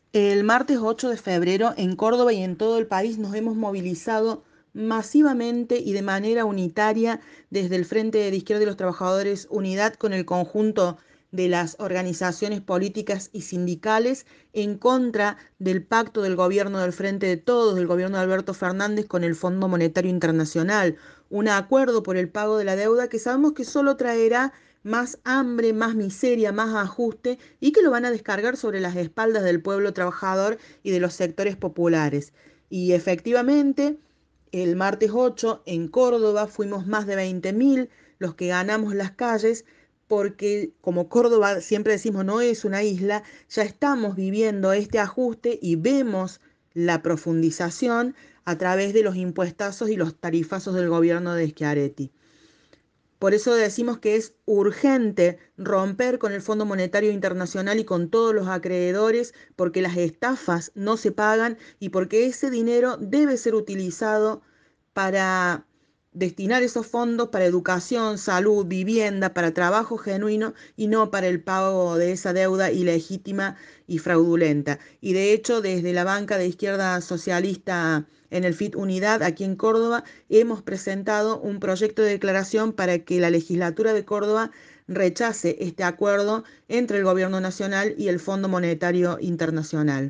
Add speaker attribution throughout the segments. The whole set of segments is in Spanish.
Speaker 1: El martes 8 de febrero en Córdoba y en todo el país nos hemos movilizado masivamente y de manera unitaria desde el Frente de Izquierda de los Trabajadores Unidad con el conjunto de las organizaciones políticas y sindicales en contra del pacto del gobierno del Frente de Todos, del gobierno de Alberto Fernández con el Fondo Monetario Internacional, un acuerdo por el pago de la deuda que sabemos que solo traerá más hambre, más miseria, más ajuste y que lo van a descargar sobre las espaldas del pueblo trabajador y de los sectores populares. Y efectivamente, el martes 8 en Córdoba fuimos más de 20.000 los que ganamos las calles porque como Córdoba siempre decimos no es una isla, ya estamos viviendo este ajuste y vemos la profundización a través de los impuestazos y los tarifazos del gobierno de Schiaretti. Por eso decimos que es urgente romper con el Fondo Monetario Internacional y con todos los acreedores porque las estafas no se pagan y porque ese dinero debe ser utilizado para destinar esos fondos para educación, salud, vivienda, para trabajo genuino y no para el pago de esa deuda ilegítima y fraudulenta. Y de hecho, desde la banca de izquierda socialista en el FIT Unidad, aquí en Córdoba, hemos presentado un proyecto de declaración para que la legislatura de Córdoba rechace este acuerdo entre el Gobierno Nacional y el Fondo Monetario Internacional.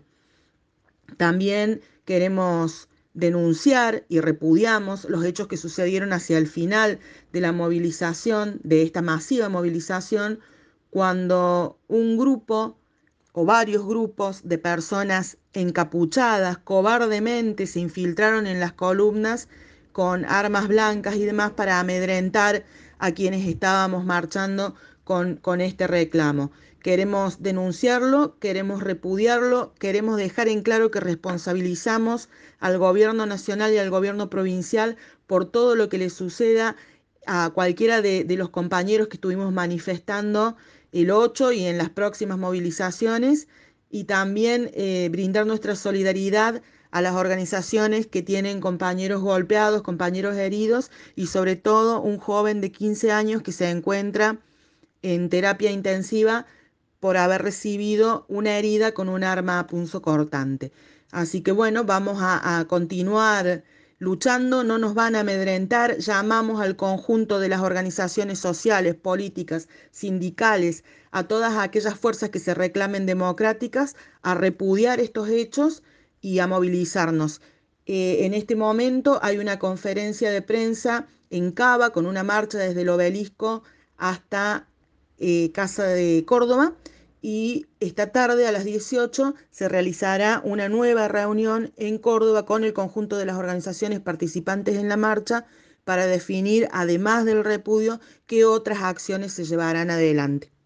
Speaker 1: También queremos denunciar y repudiamos los hechos que sucedieron hacia el final de la movilización, de esta masiva movilización, cuando un grupo o varios grupos de personas encapuchadas cobardemente se infiltraron en las columnas con armas blancas y demás para amedrentar a quienes estábamos marchando con este reclamo. Queremos denunciarlo, queremos repudiarlo, queremos dejar en claro que responsabilizamos al gobierno nacional y al gobierno provincial por todo lo que le suceda a cualquiera de los compañeros que estuvimos manifestando el 8 y en las próximas movilizaciones y también brindar nuestra solidaridad a las organizaciones que tienen compañeros golpeados, compañeros heridos y sobre todo un joven de 15 años que se encuentra en terapia intensiva por haber recibido una herida con un arma punzocortante. Así que bueno, vamos a continuar luchando, no nos van a amedrentar, llamamos al conjunto de las organizaciones sociales, políticas, sindicales, a todas aquellas fuerzas que se reclamen democráticas, a repudiar estos hechos y a movilizarnos. En este momento hay una conferencia de prensa en Cava con una marcha desde el obelisco hasta Casa de Córdoba y esta tarde a las 18 se realizará una nueva reunión en Córdoba con el conjunto de las organizaciones participantes en la marcha para definir, además del repudio, qué otras acciones se llevarán adelante.